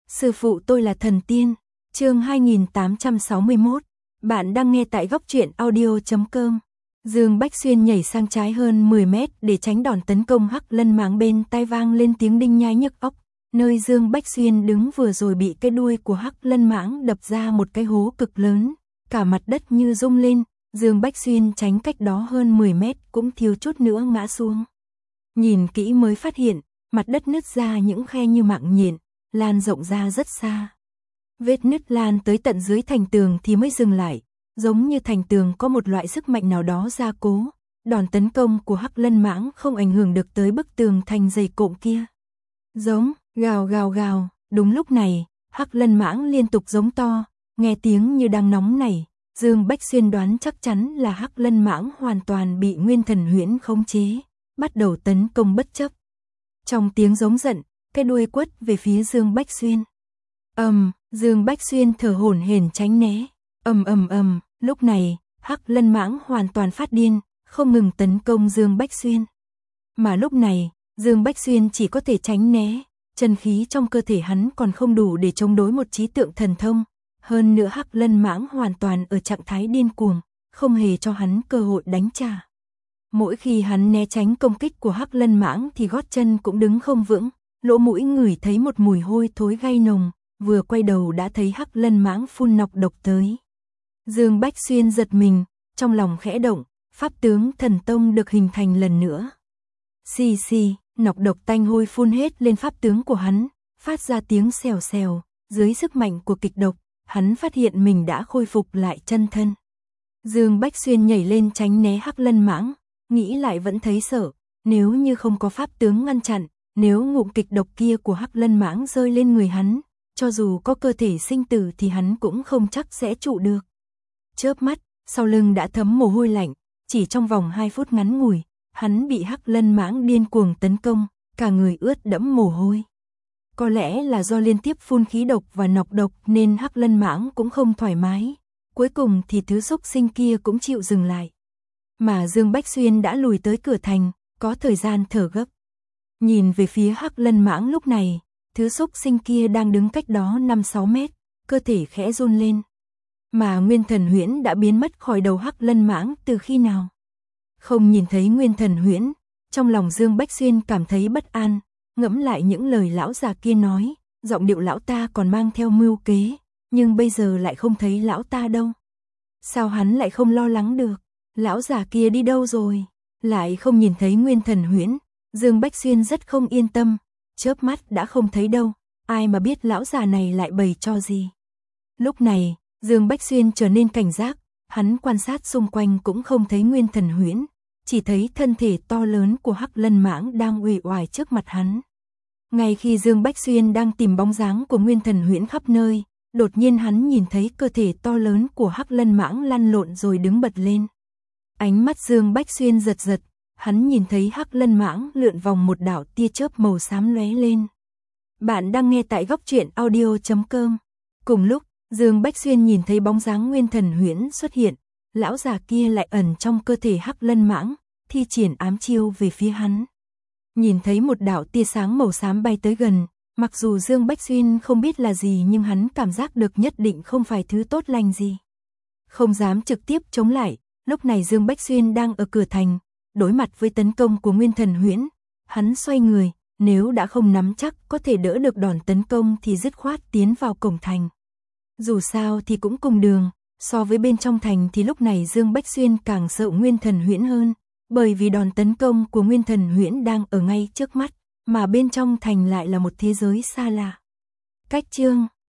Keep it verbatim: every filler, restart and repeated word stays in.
Sư phụ tôi là thần tiên. Chương hai nghìn tám trăm sáu mươi mốt. Bạn đang nghe tại góc truyện audio chấm com. Dương Bách Xuyên nhảy sang trái hơn mười mét để tránh đòn tấn công. Hắc Lân Mãng bên tai vang lên tiếng đinh nhái nhức óc. Nơi Dương Bách Xuyên đứng vừa rồi bị cái đuôi của Hắc Lân Mãng đập ra một cái hố cực lớn, cả mặt đất như rung lên. Dương Bách Xuyên tránh cách đó hơn mười mét cũng thiếu chút nữa ngã xuống. Nhìn kỹ mới phát hiện, mặt đất nứt ra những khe như mạng nhện, lan rộng ra rất xa. Vết nứt lan tới tận dưới thành tường thì mới dừng lại, giống như thành tường có một loại sức mạnh nào đó gia cố. Đòn tấn công của Hắc Lân Mãng không ảnh hưởng được tới bức tường thành dày cộm kia. Giống, gào gào gào, đúng lúc này, Hắc Lân Mãng liên tục giống to, nghe tiếng như đang nóng nảy. Dương Bách Xuyên đoán chắc chắn là Hắc Lân Mãng hoàn toàn bị Nguyên Thần Huyễn khống chế, bắt đầu tấn công bất chấp. Trong tiếng giống giận, cái đuôi quất về phía Dương Bách Xuyên. Ầm, um, Dương Bách Xuyên thở hổn hển tránh né. Ầm ầm ầm, lúc này, Hắc Lân Mãng hoàn toàn phát điên, không ngừng tấn công Dương Bách Xuyên. Mà lúc này, Dương Bách Xuyên chỉ có thể tránh né, chân khí trong cơ thể hắn còn không đủ để chống đối một trí tượng thần thông. Hơn nữa Hắc Lân Mãng hoàn toàn ở trạng thái điên cuồng, không hề cho hắn cơ hội đánh trả. Mỗi khi hắn né tránh công kích của Hắc Lân Mãng thì gót chân cũng đứng không vững, lỗ mũi ngửi thấy một mùi hôi thối gay nồng, vừa quay đầu đã thấy Hắc Lân Mãng phun nọc độc tới. Dương Bách Xuyên giật mình, trong lòng khẽ động, pháp tướng thần tông được hình thành lần nữa. Xì xì, nọc độc tanh hôi phun hết lên pháp tướng của hắn, phát ra tiếng xèo xèo, dưới sức mạnh của kịch độc, hắn phát hiện mình đã khôi phục lại chân thân. Dương Bách Xuyên nhảy lên tránh né Hắc Lân Mãng, nghĩ lại vẫn thấy sợ, nếu như không có pháp tướng ngăn chặn, nếu ngụm kịch độc kia của Hắc Lân Mãng rơi lên người hắn, cho dù có cơ thể sinh tử thì hắn cũng không chắc sẽ trụ được. Chớp mắt, sau lưng đã thấm mồ hôi lạnh, chỉ trong vòng hai phút ngắn ngủi, hắn bị Hắc Lân Mãng điên cuồng tấn công, cả người ướt đẫm mồ hôi. Có lẽ là do liên tiếp phun khí độc và nọc độc nên Hắc Lân Mãng cũng không thoải mái, cuối cùng thì thứ xúc sinh kia cũng chịu dừng lại. Mà Dương Bách Xuyên đã lùi tới cửa thành, có thời gian thở gấp. Nhìn về phía Hắc Lân Mãng lúc này, thứ xúc sinh kia đang đứng cách đó năm sáu mét, cơ thể khẽ run lên. Mà Nguyên Thần Huyễn đã biến mất khỏi đầu Hắc Lân Mãng từ khi nào? Không nhìn thấy Nguyên Thần Huyễn, trong lòng Dương Bách Xuyên cảm thấy bất an, ngẫm lại những lời lão già kia nói, giọng điệu lão ta còn mang theo mưu kế, nhưng bây giờ lại không thấy lão ta đâu. Sao hắn lại không lo lắng được? Lão già kia đi đâu rồi? Lại không nhìn thấy Nguyên Thần Huyễn, Dương Bách Xuyên rất không yên tâm, chớp mắt đã không thấy đâu, ai mà biết lão già này lại bày cho gì. Lúc này, Dương Bách Xuyên trở nên cảnh giác, hắn quan sát xung quanh cũng không thấy Nguyên Thần Huyễn, chỉ thấy thân thể to lớn của Hắc Lân Mãng đang uể oải trước mặt hắn. Ngay khi Dương Bách Xuyên đang tìm bóng dáng của Nguyên Thần Huyễn khắp nơi, đột nhiên hắn nhìn thấy cơ thể to lớn của Hắc Lân Mãng lăn lộn rồi đứng bật lên. Ánh mắt Dương Bách Xuyên giật giật, hắn nhìn thấy Hắc Lân Mãng lượn vòng một đạo tia chớp màu xám lóe lên. Bạn đang nghe tại góc truyện audio chấm com. Cùng lúc, Dương Bách Xuyên nhìn thấy bóng dáng Nguyên Thần Huyễn xuất hiện, lão già kia lại ẩn trong cơ thể Hắc Lân Mãng, thi triển ám chiêu về phía hắn. Nhìn thấy một đạo tia sáng màu xám bay tới gần, mặc dù Dương Bách Xuyên không biết là gì nhưng hắn cảm giác được nhất định không phải thứ tốt lành gì. Không dám trực tiếp chống lại, lúc này Dương Bách Xuyên đang ở cửa thành, đối mặt với tấn công của Nguyên Thần Huyễn, hắn xoay người, nếu đã không nắm chắc có thể đỡ được đòn tấn công thì dứt khoát tiến vào cổng thành. Dù sao thì cũng cùng đường, so với bên trong thành thì lúc này Dương Bách Xuyên càng sợ Nguyên Thần Huyễn hơn, bởi vì đòn tấn công của Nguyên Thần Huyễn đang ở ngay trước mắt, mà bên trong thành lại là một thế giới xa lạ. Cách chương